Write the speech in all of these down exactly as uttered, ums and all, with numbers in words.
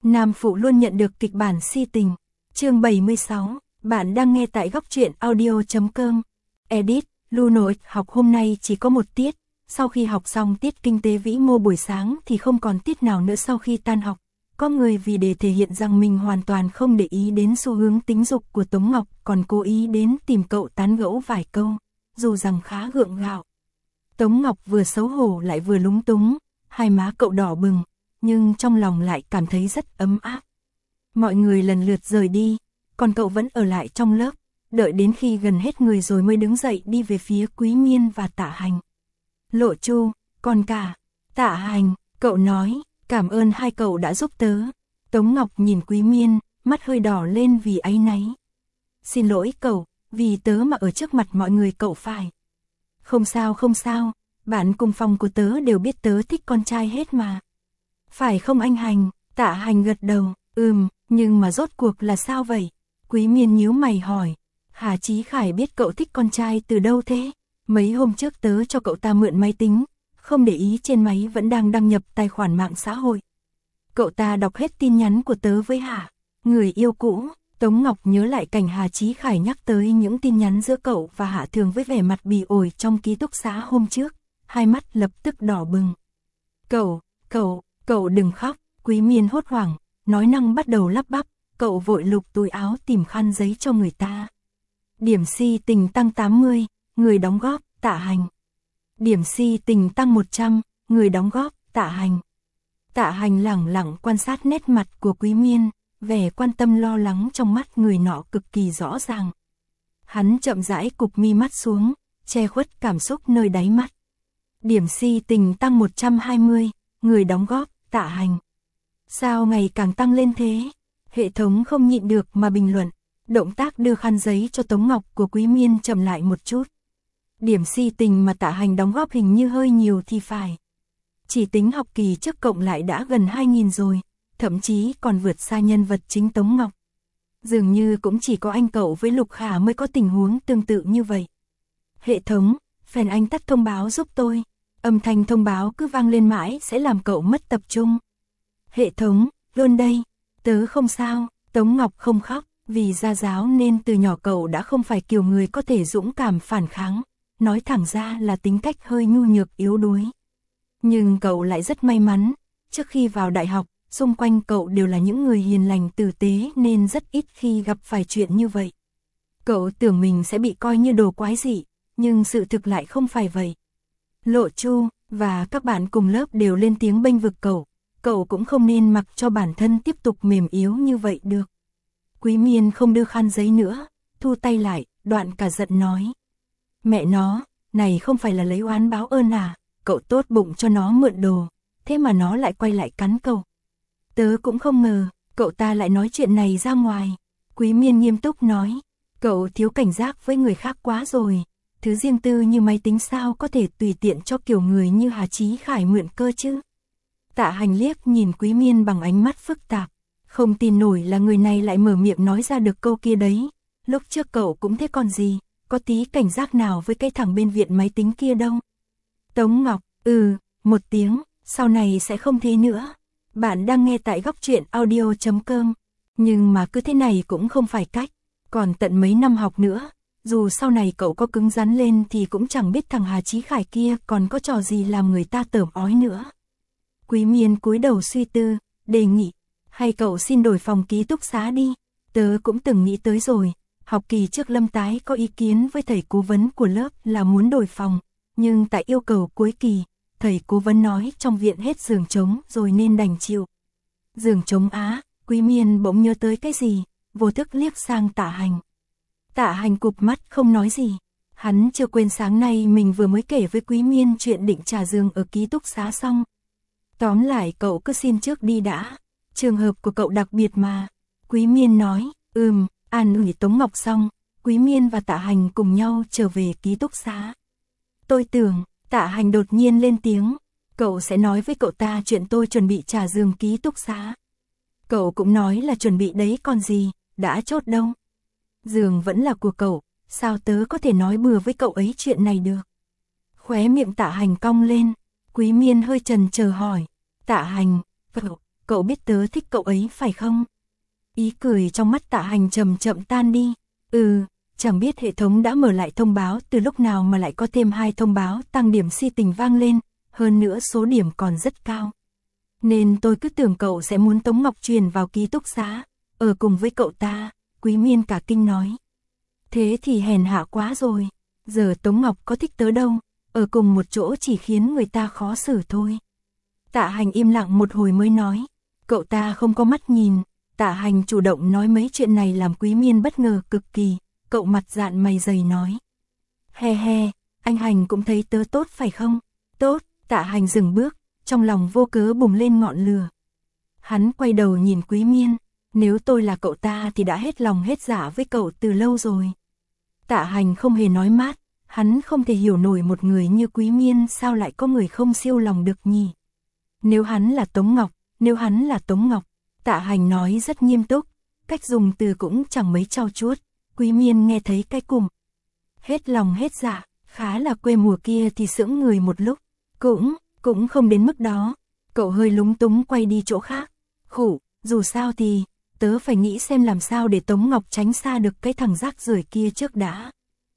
Nam phụ luôn nhận được kịch bản si tình. Chương bảy mươi sáu, bạn đang nghe tại góc truyện audio chấm com. Edit, Lunox học hôm nay chỉ có một tiết, sau khi học xong tiết kinh tế vĩ mô buổi sáng thì không còn tiết nào nữa sau khi tan học. Có người vì để thể hiện rằng mình hoàn toàn không để ý đến xu hướng tính dục của Tống Ngọc còn cố ý đến tìm cậu tán gẫu vài câu, dù rằng khá gượng gạo. Tống Ngọc vừa xấu hổ lại vừa lúng túng, hai má cậu đỏ bừng, nhưng trong lòng lại cảm thấy rất ấm áp. Mọi người lần lượt rời đi, còn cậu vẫn ở lại trong lớp, đợi đến khi gần hết người rồi mới đứng dậy đi về phía Quý Miên và Tạ Hành. Lộ Chu, còn cả, Tạ Hành, cậu nói, cảm ơn hai cậu đã giúp tớ. Tống Ngọc nhìn Quý Miên, mắt hơi đỏ lên vì áy náy. Xin lỗi cậu, vì tớ mà ở trước mặt mọi người cậu phải. Không sao không sao, bạn cùng phòng của tớ đều biết tớ thích con trai hết mà. Phải không anh Hành? Tạ Hành gật đầu, ừm, nhưng mà rốt cuộc là sao vậy? Quý Miên nhíu mày hỏi, Hà Chí Khải biết cậu thích con trai từ đâu thế? Mấy hôm trước tớ cho cậu ta mượn máy tính, không để ý trên máy vẫn đang đăng nhập tài khoản mạng xã hội. Cậu ta đọc hết tin nhắn của tớ với Hà, người yêu cũ. Tống Ngọc nhớ lại cảnh Hà Chí Khải nhắc tới những tin nhắn giữa cậu và Hạ Thường với vẻ mặt bỉ ổi trong ký túc xá hôm trước, hai mắt lập tức đỏ bừng. Cậu, cậu, cậu đừng khóc, Quý Miên hốt hoảng, nói năng bắt đầu lắp bắp, cậu vội lục túi áo tìm khăn giấy cho người ta. Điểm si tình tăng tám mươi, người đóng góp, Tạ Hành. Điểm si tình tăng một trăm, người đóng góp, Tạ Hành. Tạ Hành lẳng lặng quan sát nét mặt của Quý Miên, vẻ quan tâm lo lắng trong mắt người nọ cực kỳ rõ ràng. Hắn chậm rãi cụp mi mắt xuống, che khuất cảm xúc nơi đáy mắt. Điểm si tình tăng một trăm hai mươi, người đóng góp, Tạ Hành. Sao ngày càng tăng lên thế? Hệ thống không nhịn được mà bình luận. Động tác đưa khăn giấy cho Tống Ngọc của Quý Miên chậm lại một chút. Điểm si tình mà Tạ Hành đóng góp hình như hơi nhiều thì phải. Chỉ tính học kỳ trước cộng lại đã gần hai nghìn rồi, thậm chí còn vượt xa nhân vật chính Tống Ngọc. Dường như cũng chỉ có anh cậu với Lục Khả mới có tình huống tương tự như vậy. Hệ thống, phèn anh tắt thông báo giúp tôi. Âm thanh thông báo cứ vang lên mãi sẽ làm cậu mất tập trung. Hệ thống, luôn đây. Tớ không sao, Tống Ngọc không khóc, vì gia giáo nên từ nhỏ cậu đã không phải kiểu người có thể dũng cảm phản kháng. Nói thẳng ra là tính cách hơi nhu nhược yếu đuối. Nhưng cậu lại rất may mắn, trước khi vào đại học, xung quanh cậu đều là những người hiền lành tử tế nên rất ít khi gặp phải chuyện như vậy. Cậu tưởng mình sẽ bị coi như đồ quái dị, nhưng sự thực lại không phải vậy. Lộ Chu và các bạn cùng lớp đều lên tiếng bênh vực cậu, cậu cũng không nên mặc cho bản thân tiếp tục mềm yếu như vậy được. Quý Miên không đưa khăn giấy nữa, thu tay lại, đoạn cả giận nói. Mẹ nó, này không phải là lấy oán báo ơn à, cậu tốt bụng cho nó mượn đồ, thế mà nó lại quay lại cắn cậu. Tớ cũng không ngờ, cậu ta lại nói chuyện này ra ngoài. Quý Miên nghiêm túc nói, cậu thiếu cảnh giác với người khác quá rồi, thứ riêng tư như máy tính sao có thể tùy tiện cho kiểu người như Hà Chí Khải mượn cơ chứ. Tạ Hành liếc nhìn Quý Miên bằng ánh mắt phức tạp, không tin nổi là người này lại mở miệng nói ra được câu kia đấy. Lúc trước cậu cũng thế còn gì, có tí cảnh giác nào với cái thằng bên viện máy tính kia đâu. Tống Ngọc, ừ, một tiếng, sau này sẽ không thế nữa. Bạn đang nghe tại góc truyện audio chấm com, nhưng mà cứ thế này cũng không phải cách, còn tận mấy năm học nữa, dù sau này cậu có cứng rắn lên thì cũng chẳng biết thằng Hà Chí Khải kia còn có trò gì làm người ta tởm ói nữa. Quý Miên cúi đầu suy tư, đề nghị, hay cậu xin đổi phòng ký túc xá đi, tớ cũng từng nghĩ tới rồi, học kỳ trước Lâm Tái có ý kiến với thầy cố vấn của lớp là muốn đổi phòng, nhưng tại yêu cầu cuối kỳ, thầy cố vấn nói trong viện hết giường trống rồi nên đành chịu. Giường trống á, Quý Miên bỗng nhớ tới cái gì, vô thức liếc sang Tạ Hành. Tạ Hành cụp mắt không nói gì, hắn chưa quên sáng nay mình vừa mới kể với Quý Miên chuyện định trả giường ở ký túc xá xong. Tóm lại cậu cứ xin trước đi đã, trường hợp của cậu đặc biệt mà. Quý Miên nói, ừm, an ủi Tống Ngọc xong, Quý Miên và Tạ Hành cùng nhau trở về ký túc xá. Tôi tưởng, Tạ Hành đột nhiên lên tiếng, cậu sẽ nói với cậu ta chuyện tôi chuẩn bị trả giường ký túc xá. Cậu cũng nói là chuẩn bị đấy còn gì, đã chốt đâu. Giường vẫn là của cậu, sao tớ có thể nói bừa với cậu ấy chuyện này được. Khóe miệng Tạ Hành cong lên, Quý Miên hơi chần chờ hỏi, Tạ Hành, cậu, cậu biết tớ thích cậu ấy phải không? Ý cười trong mắt Tạ Hành chậm chậm tan đi. Ừ, chẳng biết hệ thống đã mở lại thông báo từ lúc nào mà lại có thêm hai thông báo tăng điểm si tình vang lên, hơn nữa số điểm còn rất cao. Nên tôi cứ tưởng cậu sẽ muốn Tống Ngọc truyền vào ký túc xá, ở cùng với cậu ta, Quý Miên cả kinh nói. Thế thì hèn hạ quá rồi, giờ Tống Ngọc có thích tớ đâu, ở cùng một chỗ chỉ khiến người ta khó xử thôi. Tạ Hành im lặng một hồi mới nói, cậu ta không có mắt nhìn. Tạ Hành chủ động nói mấy chuyện này làm Quý Miên bất ngờ cực kỳ, cậu mặt dạn mày dày nói. He he, anh Hành cũng thấy tớ tốt phải không? Tốt, Tạ Hành dừng bước, trong lòng vô cớ bùng lên ngọn lửa. Hắn quay đầu nhìn Quý Miên, nếu tôi là cậu ta thì đã hết lòng hết dạ với cậu từ lâu rồi. Tạ Hành không hề nói mát, hắn không thể hiểu nổi một người như Quý Miên sao lại có người không siêu lòng được nhỉ. Nếu hắn là Tống Ngọc, nếu hắn là Tống Ngọc, Tạ Hành nói rất nghiêm túc, cách dùng từ cũng chẳng mấy trau chuốt, Quý Miên nghe thấy cái cùng. Hết lòng hết dạ, khá là quê mùa kia thì sững người một lúc, cũng, cũng không đến mức đó, cậu hơi lúng túng quay đi chỗ khác, khủ, dù sao thì, tớ phải nghĩ xem làm sao để Tống Ngọc tránh xa được cái thằng rác rưởi kia trước đã.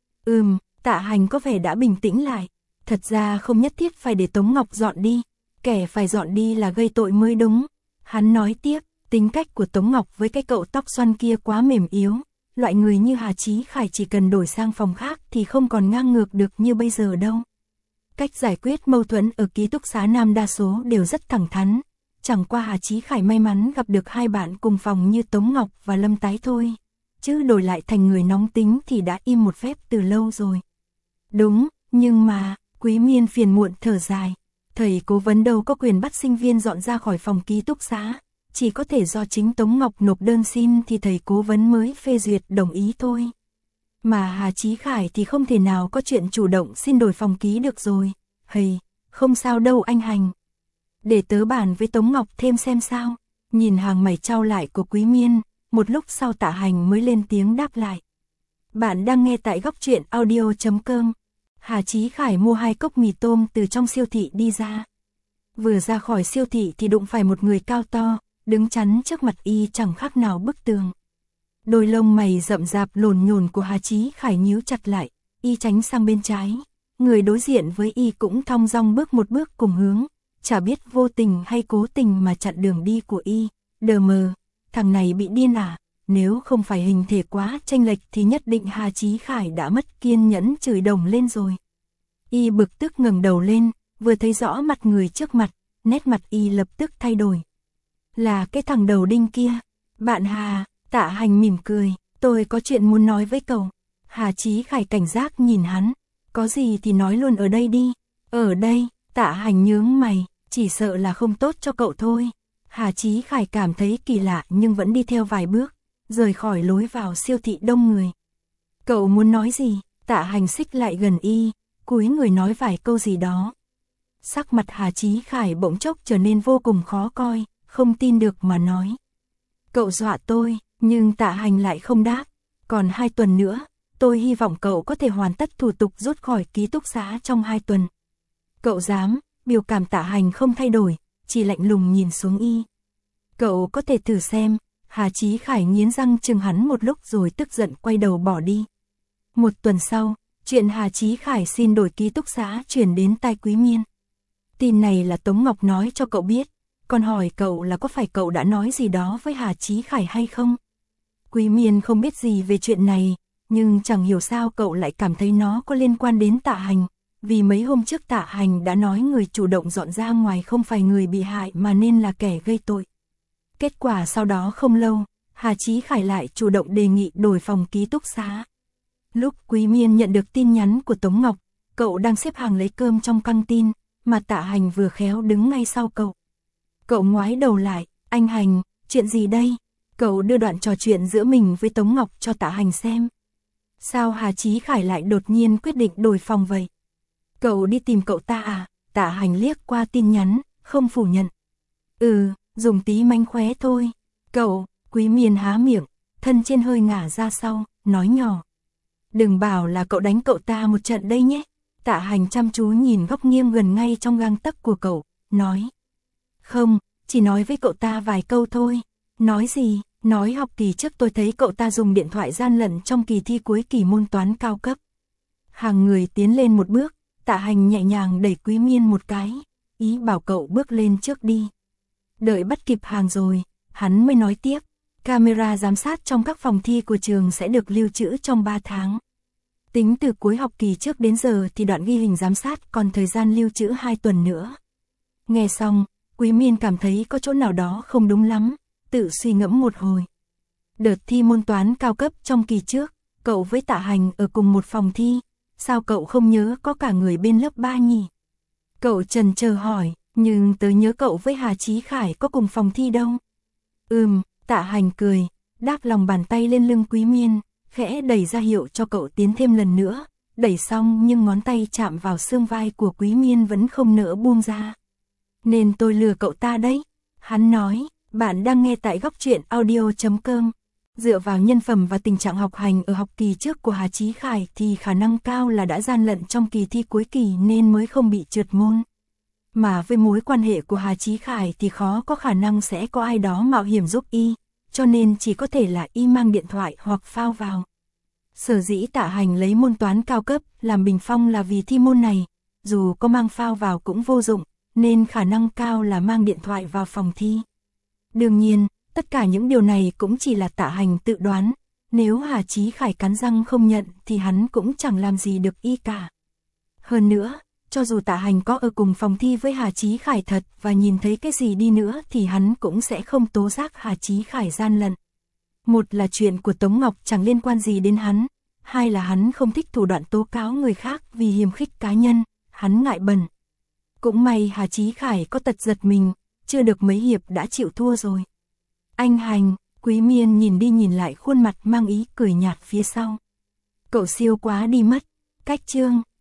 Ừm, Tạ Hành có vẻ đã bình tĩnh lại, thật ra không nhất thiết phải để Tống Ngọc dọn đi, kẻ phải dọn đi là gây tội mới đúng. Hắn nói tiếp, tính cách của Tống Ngọc với cái cậu tóc xoăn kia quá mềm yếu, loại người như Hà Chí Khải chỉ cần đổi sang phòng khác thì không còn ngang ngược được như bây giờ đâu. Cách giải quyết mâu thuẫn ở ký túc xá nam đa số đều rất thẳng thắn, chẳng qua Hà Chí Khải may mắn gặp được hai bạn cùng phòng như Tống Ngọc và Lâm Tái thôi, chứ đổi lại thành người nóng tính thì đã im một phép từ lâu rồi. Đúng, nhưng mà, Quý Miên phiền muộn thở dài, thầy cố vấn đâu có quyền bắt sinh viên dọn ra khỏi phòng ký túc xá, chỉ có thể do chính Tống Ngọc nộp đơn xin thì thầy cố vấn mới phê duyệt đồng ý thôi. Mà Hà Chí Khải thì không thể nào có chuyện chủ động xin đổi phòng ký được rồi. Hầy, không sao đâu anh Hành. Để tớ bàn với Tống Ngọc thêm xem sao. Nhìn hàng mày trao lại của Quý Miên, một lúc sau Tạ Hành mới lên tiếng đáp lại. Bạn đang nghe tại góc truyện audio chấm com. Hà Chí Khải mua hai cốc mì tôm từ trong siêu thị đi ra. Vừa ra khỏi siêu thị thì đụng phải một người cao to, đứng chắn trước mặt y chẳng khác nào bức tường. Đôi lông mày rậm rạp lồn nhồn của Hà Chí Khải nhíu chặt lại, y tránh sang bên trái. Người đối diện với y cũng thong dong bước một bước cùng hướng, chả biết vô tình hay cố tình mà chặn đường đi của y. Đờ mờ, thằng này bị điên à? Nếu không phải hình thể quá chênh lệch thì nhất định Hà Chí Khải đã mất kiên nhẫn chửi đồng lên rồi. Y bực tức ngẩng đầu lên, vừa thấy rõ mặt người trước mặt, nét mặt y lập tức thay đổi. Là cái thằng đầu đinh kia. Bạn Hà, Tạ Hành mỉm cười, tôi có chuyện muốn nói với cậu. Hà Chí Khải cảnh giác nhìn hắn, có gì thì nói luôn ở đây đi. Ở đây, Tạ Hành nhướng mày, chỉ sợ là không tốt cho cậu thôi. Hà Chí Khải cảm thấy kỳ lạ nhưng vẫn đi theo vài bước, rời khỏi lối vào siêu thị đông người. Cậu muốn nói gì? Tạ Hành xích lại gần y, cúi người nói vài câu gì đó. Sắc mặt Hà Chí Khải bỗng chốc trở nên vô cùng khó coi, không tin được mà nói. Cậu dọa tôi, nhưng Tạ Hành lại không đáp. Còn hai tuần nữa, tôi hy vọng cậu có thể hoàn tất thủ tục rút khỏi ký túc xá trong hai tuần. Cậu dám? Biểu cảm Tạ Hành không thay đổi, chỉ lạnh lùng nhìn xuống y. Cậu có thể thử xem. Hà Chí Khải nghiến răng chừng hắn một lúc rồi tức giận quay đầu bỏ đi. Một tuần sau, chuyện Hà Chí Khải xin đổi ký túc xá chuyển đến tai Quý Miên. Tin này là Tống Ngọc nói cho cậu biết, còn hỏi cậu là có phải cậu đã nói gì đó với Hà Chí Khải hay không? Quý Miên không biết gì về chuyện này, nhưng chẳng hiểu sao cậu lại cảm thấy nó có liên quan đến Tạ Hành, vì mấy hôm trước Tạ Hành đã nói người chủ động dọn ra ngoài không phải người bị hại mà nên là kẻ gây tội. Kết quả sau đó không lâu, Hà Chí Khải lại chủ động đề nghị đổi phòng ký túc xá. Lúc Quý Miên nhận được tin nhắn của Tống Ngọc, cậu đang xếp hàng lấy cơm trong căng tin, mà Tạ Hành vừa khéo đứng ngay sau cậu. Cậu ngoái đầu lại, anh Hành, chuyện gì đây? Cậu đưa đoạn trò chuyện giữa mình với Tống Ngọc cho Tạ Hành xem. Sao Hà Chí Khải lại đột nhiên quyết định đổi phòng vậy? Cậu đi tìm cậu ta à? Tạ Hành liếc qua tin nhắn, không phủ nhận. Ừ, dùng tí mánh khóe thôi. Cậu, Quý Miên há miệng, thân trên hơi ngả ra sau, nói nhỏ. Đừng bảo là cậu đánh cậu ta một trận đây nhé. Tạ Hành chăm chú nhìn góc nghiêng gần ngay trong gang tấc của cậu, nói. Không, chỉ nói với cậu ta vài câu thôi. Nói gì? Nói học kỳ trước tôi thấy cậu ta dùng điện thoại gian lận trong kỳ thi cuối kỳ môn toán cao cấp. Hàng người tiến lên một bước, Tạ Hành nhẹ nhàng đẩy Quý Miên một cái, ý bảo cậu bước lên trước đi. Đợi bắt kịp hàng rồi, hắn mới nói tiếp, camera giám sát trong các phòng thi của trường sẽ được lưu trữ trong ba tháng. Tính từ cuối học kỳ trước đến giờ thì đoạn ghi hình giám sát còn thời gian lưu trữ hai tuần nữa. Nghe xong, Quý Miên cảm thấy có chỗ nào đó không đúng lắm, tự suy ngẫm một hồi. Đợt thi môn toán cao cấp trong kỳ trước, cậu với Tạ Hành ở cùng một phòng thi, sao cậu không nhớ có cả người bên lớp ba nhỉ? Cậu chần chờ hỏi, nhưng tớ nhớ cậu với Hà Chí Khải có cùng phòng thi đâu. Ừm, Tạ Hành cười, đáp lòng bàn tay lên lưng Quý Miên, khẽ đẩy ra hiệu cho cậu tiến thêm lần nữa, đẩy xong nhưng ngón tay chạm vào xương vai của Quý Miên vẫn không nỡ buông ra. Nên tôi lừa cậu ta đấy, hắn nói. Bạn đang nghe tại góc truyện audio chấm com. Dựa vào nhân phẩm và tình trạng học hành ở học kỳ trước của Hà Chí Khải thì khả năng cao là đã gian lận trong kỳ thi cuối kỳ nên mới không bị trượt môn. Mà với mối quan hệ của Hà Chí Khải thì khó có khả năng sẽ có ai đó mạo hiểm giúp y, cho nên chỉ có thể là y mang điện thoại hoặc phao vào. Sở dĩ Tạ Hành lấy môn toán cao cấp làm bình phong là vì thi môn này, dù có mang phao vào cũng vô dụng, nên khả năng cao là mang điện thoại vào phòng thi. Đương nhiên, tất cả những điều này cũng chỉ là Tạ Hành tự đoán, nếu Hà Chí Khải cắn răng không nhận thì hắn cũng chẳng làm gì được y cả. Hơn nữa, cho dù Tạ Hành có ở cùng phòng thi với Hà Chí Khải thật và nhìn thấy cái gì đi nữa thì hắn cũng sẽ không tố giác Hà Chí Khải gian lận. Một là chuyện của Tống Ngọc chẳng liên quan gì đến hắn, hai là hắn không thích thủ đoạn tố cáo người khác vì hiềm khích cá nhân, hắn ngại bẩn. Cũng may Hà Chí Khải có tật giật mình, chưa được mấy hiệp đã chịu thua rồi. Anh Hành, Quý Miên nhìn đi nhìn lại khuôn mặt mang ý cười nhạt phía sau. Cậu siêu quá đi mất, cách chương.